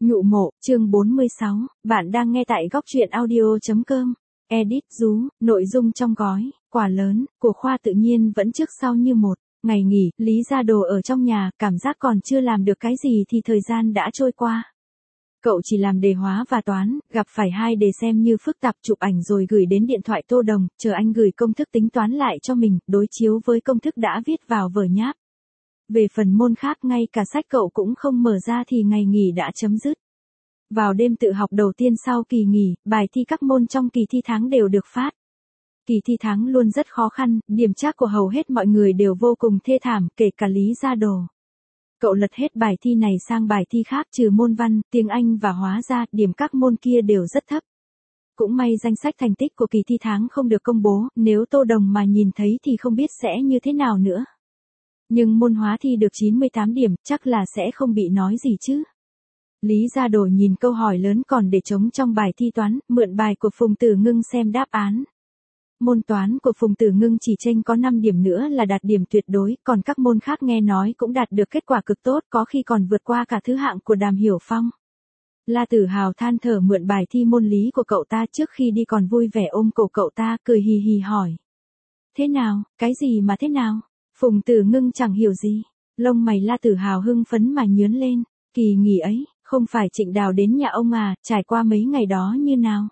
Nhụ mộ, chương 46, bạn đang nghe tại góc truyện audio.com. Edit Rú, nội dung trong gói, quà lớn, của khoa tự nhiên vẫn trước sau như một. Ngày nghỉ, Lý ra đồ ở trong nhà, cảm giác còn chưa làm được cái gì thì thời gian đã trôi qua. Cậu chỉ làm đề hóa và toán, gặp phải hai đề xem như phức tạp, chụp ảnh rồi gửi đến điện thoại Tô Đồng, chờ anh gửi công thức tính toán lại cho mình, đối chiếu với công thức đã viết vào vở nháp. Về phần môn khác ngay cả sách cậu cũng không mở ra thì ngày nghỉ đã chấm dứt. Vào đêm tự học đầu tiên sau kỳ nghỉ, bài thi các môn trong kỳ thi tháng đều được phát. Kỳ thi tháng luôn rất khó khăn, điểm trác của hầu hết mọi người đều vô cùng thê thảm, kể cả Lý Gia Đồ. Cậu lật hết bài thi này sang bài thi khác trừ môn văn, tiếng Anh và hóa ra, điểm các môn kia đều rất thấp. Cũng may danh sách thành tích của kỳ thi tháng không được công bố, nếu Tô Đồng mà nhìn thấy thì không biết sẽ như thế nào nữa. Nhưng môn hóa thi được 98 điểm, chắc là sẽ không bị nói gì chứ. Lý Gia Đồ nhìn câu hỏi lớn còn để trống trong bài thi toán, mượn bài của Phùng Tử Ngưng xem đáp án. Môn toán của Phùng Tử Ngưng chỉ chênh có 5 điểm nữa là đạt điểm tuyệt đối, còn các môn khác nghe nói cũng đạt được kết quả cực tốt, có khi còn vượt qua cả thứ hạng của Đàm Hiểu Phong. La Tử Hào than thở mượn bài thi môn lý của cậu ta, trước khi đi còn vui vẻ ôm cổ cậu ta, cười hì hì hỏi. Thế nào, cái gì mà thế nào? Phùng Tử Ngưng chẳng hiểu gì. Lông mày La Tử Hào hưng phấn mà nhướng lên. Kỳ nghỉ ấy, không phải Trịnh Đào đến nhà ông à, trải qua mấy ngày đó như nào?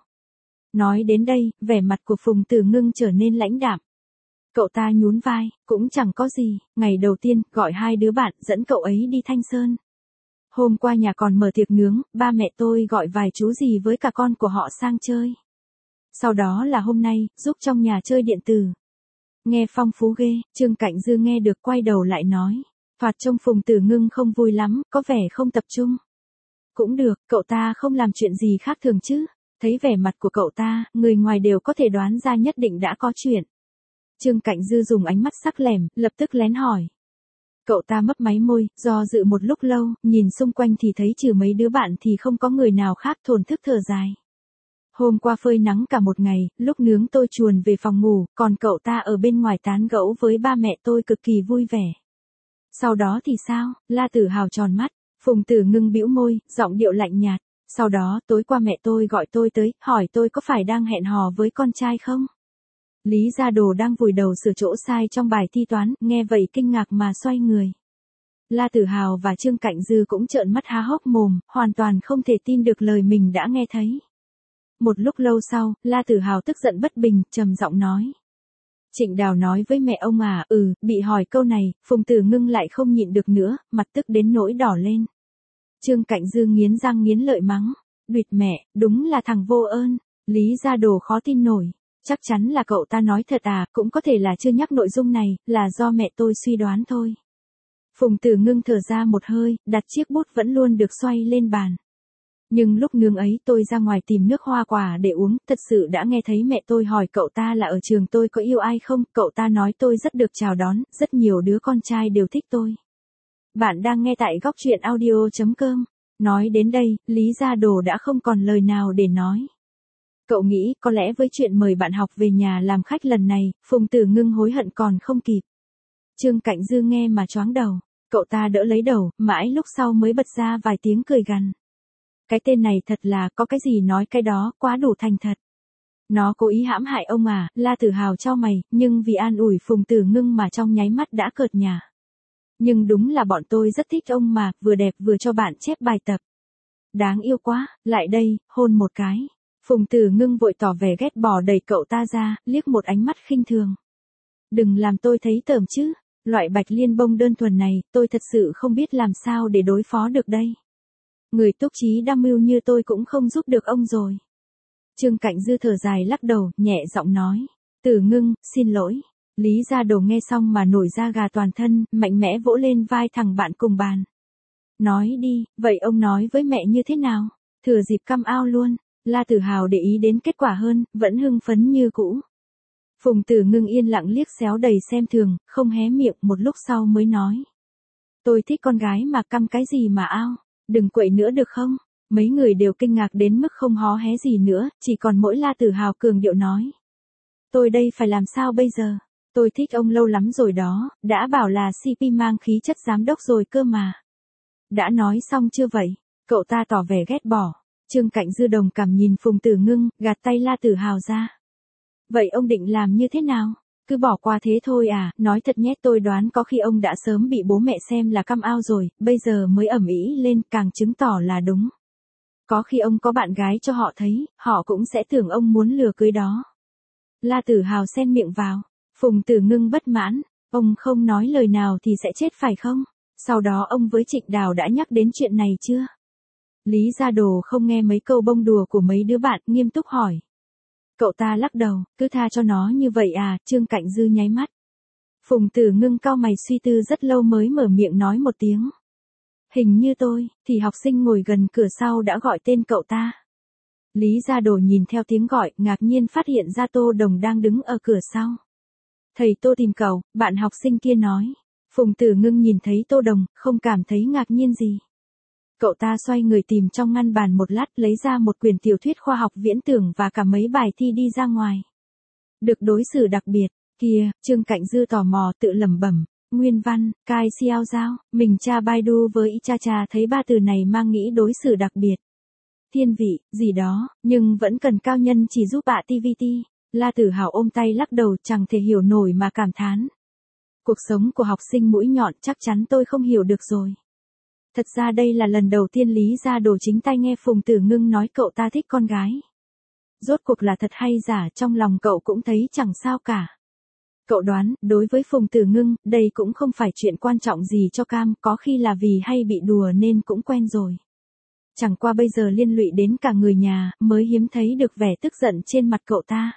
Nói đến đây, vẻ mặt của Phùng Tử Ngưng trở nên lãnh đạm. Cậu ta nhún vai, cũng chẳng có gì, ngày đầu tiên, gọi hai đứa bạn, dẫn cậu ấy đi Thanh Sơn. Hôm qua nhà còn mở tiệc nướng, ba mẹ tôi gọi vài chú gì với cả con của họ sang chơi. Sau đó là hôm nay, giúp trong nhà chơi điện tử. Nghe phong phú ghê, Trương Cạnh Dư nghe được quay đầu lại nói. Thoạt trông Phùng Tử Ngưng không vui lắm, có vẻ không tập trung. Cũng được, cậu ta không làm chuyện gì khác thường chứ. Thấy vẻ mặt của cậu ta, người ngoài đều có thể đoán ra nhất định đã có chuyện. Trương Cạnh Dư dùng ánh mắt sắc lẻm, lập tức lén hỏi. Cậu ta mấp máy môi, do dự một lúc lâu, nhìn xung quanh thì thấy trừ mấy đứa bạn thì không có người nào khác, thổn thức thở dài. Hôm qua phơi nắng cả một ngày, lúc nướng tôi chuồn về phòng ngủ, còn cậu ta ở bên ngoài tán gẫu với ba mẹ tôi cực kỳ vui vẻ. Sau đó thì sao? La Tử Hào tròn mắt, Phùng Tử Ngưng bĩu môi, giọng điệu lạnh nhạt. Sau đó, tối qua mẹ tôi gọi tôi tới, hỏi tôi có phải đang hẹn hò với con trai không? Lý Gia Đồ đang vùi đầu sửa chỗ sai trong bài thi toán, nghe vậy kinh ngạc mà xoay người. La Tử Hào và Trương Cạnh Dư cũng trợn mắt há hốc mồm, hoàn toàn không thể tin được lời mình đã nghe thấy. Một lúc lâu sau, La Tử Hào tức giận bất bình, trầm giọng nói. Trịnh Đào nói với mẹ ông à, bị hỏi câu này, Phùng Tử Ngưng lại không nhịn được nữa, mặt tức đến nỗi đỏ lên. Trương Cạnh Dư nghiến răng nghiến lợi mắng. Đuyệt mẹ, đúng là thằng vô ơn. Lý Gia Đồ khó tin nổi. Chắc chắn là cậu ta nói thật à, cũng có thể là chưa nhắc nội dung này, là do mẹ tôi suy đoán thôi. Phùng Tử Ngưng thở ra một hơi, đặt chiếc bút vẫn luôn được xoay lên bàn. Nhưng lúc nướng ấy tôi ra ngoài tìm nước hoa quả để uống, thật sự đã nghe thấy mẹ tôi hỏi cậu ta là ở trường tôi có yêu ai không, cậu ta nói tôi rất được chào đón, rất nhiều đứa con trai đều thích tôi. Bạn đang nghe tại góc truyện audio.com. Nói đến đây, Lý Gia Đồ đã không còn lời nào để nói. Cậu nghĩ có lẽ với chuyện mời bạn học về nhà làm khách lần này, Phùng Tử Ngưng hối hận còn không kịp. Trương Cạnh Dư nghe mà choáng đầu, cậu ta đỡ lấy đầu, mãi lúc sau mới bật ra vài tiếng cười gằn. Cái tên này thật là có cái gì nói cái đó, quá đủ thành thật. Nó cố ý hãm hại ông à, La Tử Hào chau mày, nhưng vì an ủi Phùng Tử Ngưng mà trong nháy mắt đã cợt nhả. Nhưng đúng là bọn tôi rất thích ông mà, vừa đẹp vừa cho bạn chép bài tập. Đáng yêu quá, lại đây, hôn một cái. Phùng Tử Ngưng vội tỏ vẻ ghét bỏ đẩy cậu ta ra, liếc một ánh mắt khinh thường. Đừng làm tôi thấy tởm chứ, loại bạch liên bông đơn thuần này, tôi thật sự không biết làm sao để đối phó được đây. Người túc trí đam mưu như tôi cũng không giúp được ông rồi. Trương Cạnh Dư thở dài lắc đầu, nhẹ giọng nói. Tử Ngưng, xin lỗi. Lý Gia Đồ nghe xong mà nổi da gà toàn thân, mạnh mẽ vỗ lên vai thằng bạn cùng bàn. Nói đi, vậy ông nói với mẹ như thế nào? Thừa dịp căm ao luôn. La Tử Hào để ý đến kết quả hơn, vẫn hưng phấn như cũ. Phùng Tử Ngưng yên lặng liếc xéo đầy xem thường, không hé miệng, một lúc sau mới nói. Tôi thích con gái mà căm cái gì mà ao, đừng quậy nữa được không? Mấy người đều kinh ngạc đến mức không hó hé gì nữa, chỉ còn mỗi La Tử Hào cường điệu nói. Tôi đây phải làm sao bây giờ? Tôi thích ông lâu lắm rồi đó, đã bảo là CP mang khí chất giám đốc rồi cơ mà. Đã nói xong chưa vậy? Cậu ta tỏ vẻ ghét bỏ. Trương Cạnh Dư đồng cảm nhìn Phùng Tử Ngưng, gạt tay La Tử Hào ra. Vậy ông định làm như thế nào? Cứ bỏ qua thế thôi à, nói thật nhé, tôi đoán có khi ông đã sớm bị bố mẹ xem là căm ao rồi, bây giờ mới ầm ĩ lên, càng chứng tỏ là đúng. Có khi ông có bạn gái cho họ thấy, họ cũng sẽ tưởng ông muốn lừa cưới đó. La Tử Hào xen miệng vào. Phùng Tử Ngưng bất mãn, ông không nói lời nào thì sẽ chết phải không? Sau đó ông với Trịnh Đào đã nhắc đến chuyện này chưa? Lý Gia Đồ không nghe mấy câu bông đùa của mấy đứa bạn, nghiêm túc hỏi. Cậu ta lắc đầu, cứ tha cho nó như vậy à, Trương Cạnh Dư nháy mắt. Phùng Tử Ngưng cau mày suy tư rất lâu mới mở miệng nói một tiếng. Hình như tôi, thì học sinh ngồi gần cửa sau đã gọi tên cậu ta. Lý Gia Đồ nhìn theo tiếng gọi, ngạc nhiên phát hiện ra Tô Đồng đang đứng ở cửa sau. Thầy Tô tìm cậu, bạn học sinh kia nói. Phùng Tử Ngưng nhìn thấy Tô Đồng, không cảm thấy ngạc nhiên gì. Cậu ta xoay người tìm trong ngăn bàn một lát, lấy ra một quyển tiểu thuyết khoa học viễn tưởng và cả mấy bài thi đi ra ngoài. Được đối xử đặc biệt, kìa, Trương Cạnh Dư tò mò tự lẩm bẩm, nguyên văn, cai xiao giao, mình tra Baidu với cha cha thấy ba từ này mang nghĩ đối xử đặc biệt. Thiên vị, gì đó, nhưng vẫn cần cao nhân chỉ giúp ạ TVT. La Tử Hào ôm tay lắc đầu, chẳng thể hiểu nổi mà cảm thán. Cuộc sống của học sinh mũi nhọn chắc chắn tôi không hiểu được rồi. Thật ra đây là lần đầu tiên Lý Gia Đồ chính tay nghe Phùng Tử Ngưng nói cậu ta thích con gái. Rốt cuộc là thật hay giả, trong lòng cậu cũng thấy chẳng sao cả. Cậu đoán, đối với Phùng Tử Ngưng, đây cũng không phải chuyện quan trọng gì cho cam, có khi là vì hay bị đùa nên cũng quen rồi. Chẳng qua bây giờ liên lụy đến cả người nhà, mới hiếm thấy được vẻ tức giận trên mặt cậu ta.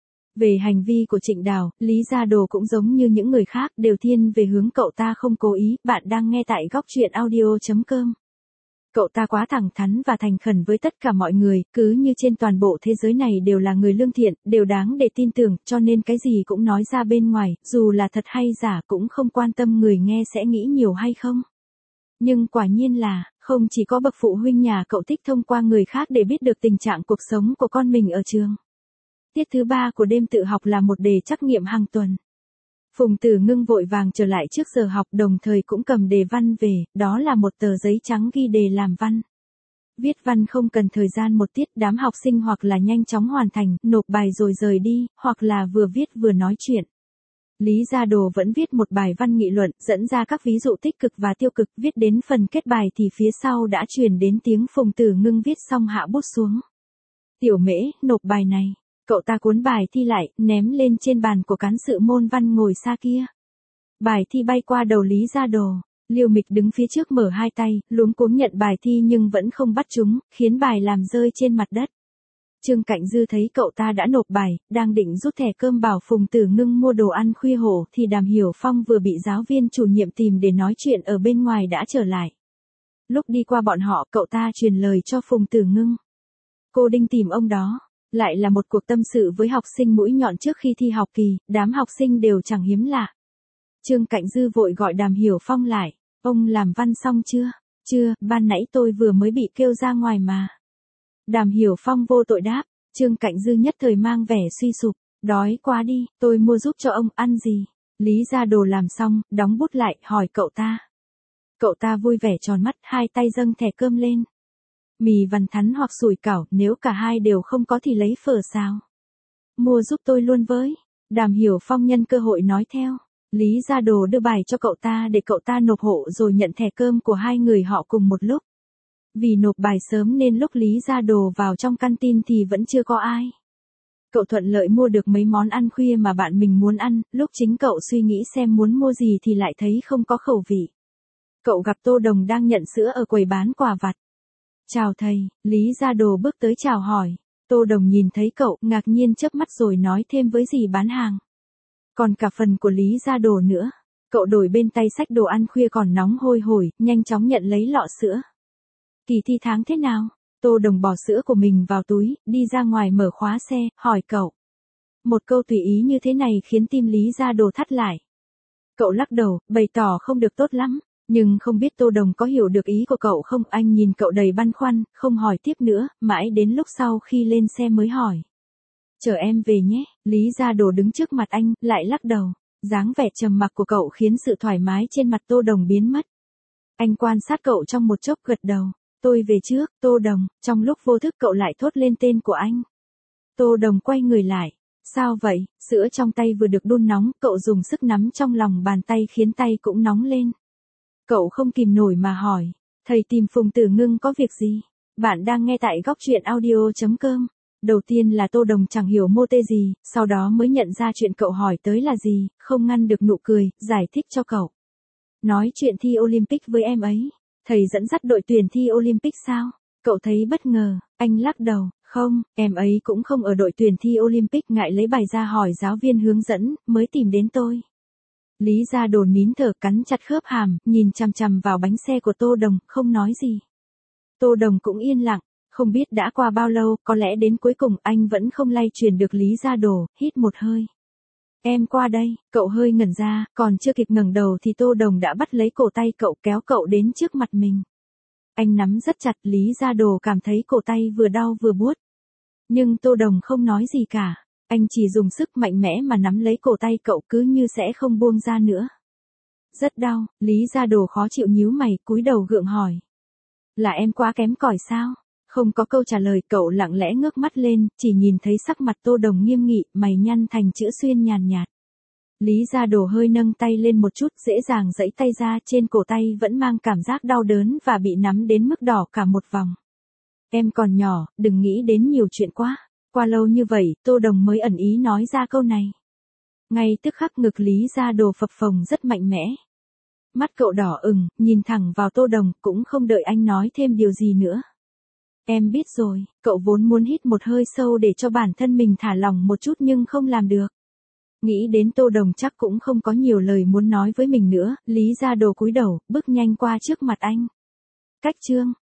Về hành vi của Trịnh Đào, Lý Gia Đồ cũng giống như những người khác, đều thiên về hướng cậu ta không cố ý. Bạn đang nghe tại góc truyện audio.com. Cậu ta quá thẳng thắn và thành khẩn với tất cả mọi người, cứ như trên toàn bộ thế giới này đều là người lương thiện, đều đáng để tin tưởng, cho nên cái gì cũng nói ra bên ngoài, dù là thật hay giả cũng không quan tâm người nghe sẽ nghĩ nhiều hay không. Nhưng quả nhiên là, không chỉ có bậc phụ huynh nhà cậu thích thông qua người khác để biết được tình trạng cuộc sống của con mình ở trường. Tiết thứ 3 của đêm tự học là một đề trắc nghiệm hàng tuần. Phùng Tử Ngưng vội vàng trở lại trước giờ học, đồng thời cũng cầm đề văn về, đó là một tờ giấy trắng ghi đề làm văn. Viết văn không cần thời gian một tiết, đám học sinh hoặc là nhanh chóng hoàn thành, nộp bài rồi rời đi, hoặc là vừa viết vừa nói chuyện. Lý Gia Đồ vẫn viết một bài văn nghị luận, dẫn ra các ví dụ tích cực và tiêu cực, viết đến phần kết bài thì phía sau đã truyền đến tiếng Phùng Tử Ngưng viết xong hạ bút xuống. Tiểu Mễ, nộp bài này. Cậu ta cuốn bài thi lại, ném lên trên bàn của cán sự môn văn ngồi xa kia. Bài thi bay qua đầu Lý Gia Đồ. Liêu Mịch đứng phía trước mở hai tay, luống cuống nhận bài thi nhưng vẫn không bắt chúng, khiến bài làm rơi trên mặt đất. Trương Cạnh Dư thấy cậu ta đã nộp bài, đang định rút thẻ cơm bảo Phùng Tử Ngưng mua đồ ăn khuya hổ thì Đàm Hiểu Phong vừa bị giáo viên chủ nhiệm tìm để nói chuyện ở bên ngoài đã trở lại. Lúc đi qua bọn họ, cậu ta truyền lời cho Phùng Tử Ngưng. Cô Đinh tìm ông đó. Lại là một cuộc tâm sự với học sinh mũi nhọn trước khi thi học kỳ, đám học sinh đều chẳng hiếm lạ. Trương Cạnh Dư vội gọi Đàm Hiểu Phong lại. Ông làm văn xong chưa? Chưa, ban nãy tôi vừa mới bị kêu ra ngoài mà. Đàm Hiểu Phong vô tội đáp. Trương Cạnh Dư nhất thời mang vẻ suy sụp. Đói quá đi, tôi mua giúp cho ông ăn gì? Lý Gia Đồ làm xong, đóng bút lại, hỏi cậu ta. Cậu ta vui vẻ tròn mắt, hai tay dâng thẻ cơm lên. Mì vằn thắn hoặc sủi cảo, nếu cả hai đều không có thì lấy phở xào. Mua giúp tôi luôn với. Đàm Hiểu Phong nhân cơ hội nói theo. Lý Gia Đồ đưa bài cho cậu ta để cậu ta nộp hộ rồi nhận thẻ cơm của hai người họ cùng một lúc. Vì nộp bài sớm nên lúc Lý Gia Đồ vào trong căn tin thì vẫn chưa có ai. Cậu thuận lợi mua được mấy món ăn khuya mà bạn mình muốn ăn, lúc chính cậu suy nghĩ xem muốn mua gì thì lại thấy không có khẩu vị. Cậu gặp Tô Đồng đang nhận sữa ở quầy bán quà vặt. Chào thầy, Lý Gia Đồ bước tới chào hỏi. Tô Đồng nhìn thấy cậu, ngạc nhiên chớp mắt rồi nói thêm với dì bán hàng. Còn cả phần của Lý Gia Đồ nữa. Cậu đổi bên tay xách đồ ăn khuya còn nóng hôi hổi, nhanh chóng nhận lấy lọ sữa. Kỳ thi tháng thế nào? Tô Đồng bỏ sữa của mình vào túi, đi ra ngoài mở khóa xe, hỏi cậu. Một câu tùy ý như thế này khiến tim Lý Gia Đồ thắt lại. Cậu lắc đầu, bày tỏ không được tốt lắm. Nhưng không biết Tô Đồng có hiểu được ý của cậu không, anh nhìn cậu đầy băn khoăn, không hỏi tiếp nữa, mãi đến lúc sau khi lên xe mới hỏi. Chờ em về nhé, Lý Gia Đồ đứng trước mặt anh, lại lắc đầu. Dáng vẻ trầm mặc của cậu khiến sự thoải mái trên mặt Tô Đồng biến mất. Anh quan sát cậu trong một chốc gật đầu. Tôi về trước, Tô Đồng, trong lúc vô thức cậu lại thốt lên tên của anh. Tô Đồng quay người lại. Sao vậy, sữa trong tay vừa được đun nóng, cậu dùng sức nắm trong lòng bàn tay khiến tay cũng nóng lên. Cậu không kìm nổi mà hỏi, thầy tìm Phùng Tử Ngưng có việc gì? Bạn đang nghe tại góc truyện audio.com. Đầu tiên là Tô Đồng chẳng hiểu mô tê gì, sau đó mới nhận ra chuyện cậu hỏi tới là gì, không ngăn được nụ cười, giải thích cho cậu. Nói chuyện thi Olympic với em ấy. Thầy dẫn dắt đội tuyển thi Olympic sao? Cậu thấy bất ngờ, anh lắc đầu, không, em ấy cũng không ở đội tuyển thi Olympic, ngại lấy bài ra hỏi giáo viên hướng dẫn, mới tìm đến tôi. Lý Gia Đồ nín thở cắn chặt khớp hàm, nhìn chằm chằm vào bánh xe của Tô Đồng, không nói gì. Tô Đồng cũng yên lặng, không biết đã qua bao lâu, có lẽ đến cuối cùng anh vẫn không lay chuyển được Lý Gia Đồ, hít một hơi. Em qua đây, cậu hơi ngẩn ra, còn chưa kịp ngẩng đầu thì Tô Đồng đã bắt lấy cổ tay cậu kéo cậu đến trước mặt mình. Anh nắm rất chặt, Lý Gia Đồ cảm thấy cổ tay vừa đau vừa buốt. Nhưng Tô Đồng không nói gì cả, anh chỉ dùng sức mạnh mẽ mà nắm lấy cổ tay cậu cứ như sẽ không buông ra nữa. Rất đau, Lý Gia Đồ khó chịu nhíu mày, cúi đầu gượng hỏi. Là em quá kém cỏi sao? Không có câu trả lời, cậu lặng lẽ ngước mắt lên, chỉ nhìn thấy sắc mặt Tô Đồng nghiêm nghị, mày nhăn thành chữ xuyên nhàn nhạt. Lý Gia Đồ hơi nâng tay lên một chút, dễ dàng giãy tay ra, trên cổ tay vẫn mang cảm giác đau đớn và bị nắm đến mức đỏ cả một vòng. Em còn nhỏ, đừng nghĩ đến nhiều chuyện quá. Qua lâu như vậy, Tô Đồng mới ẩn ý nói ra câu này. Ngay tức khắc ngực Lý Gia Đồ phập phồng rất mạnh mẽ. Mắt cậu đỏ ửng, nhìn thẳng vào Tô Đồng, cũng không đợi anh nói thêm điều gì nữa. Em biết rồi, cậu vốn muốn hít một hơi sâu để cho bản thân mình thả lỏng một chút nhưng không làm được. Nghĩ đến Tô Đồng chắc cũng không có nhiều lời muốn nói với mình nữa, Lý Gia Đồ cúi đầu, bước nhanh qua trước mặt anh. Cách chương.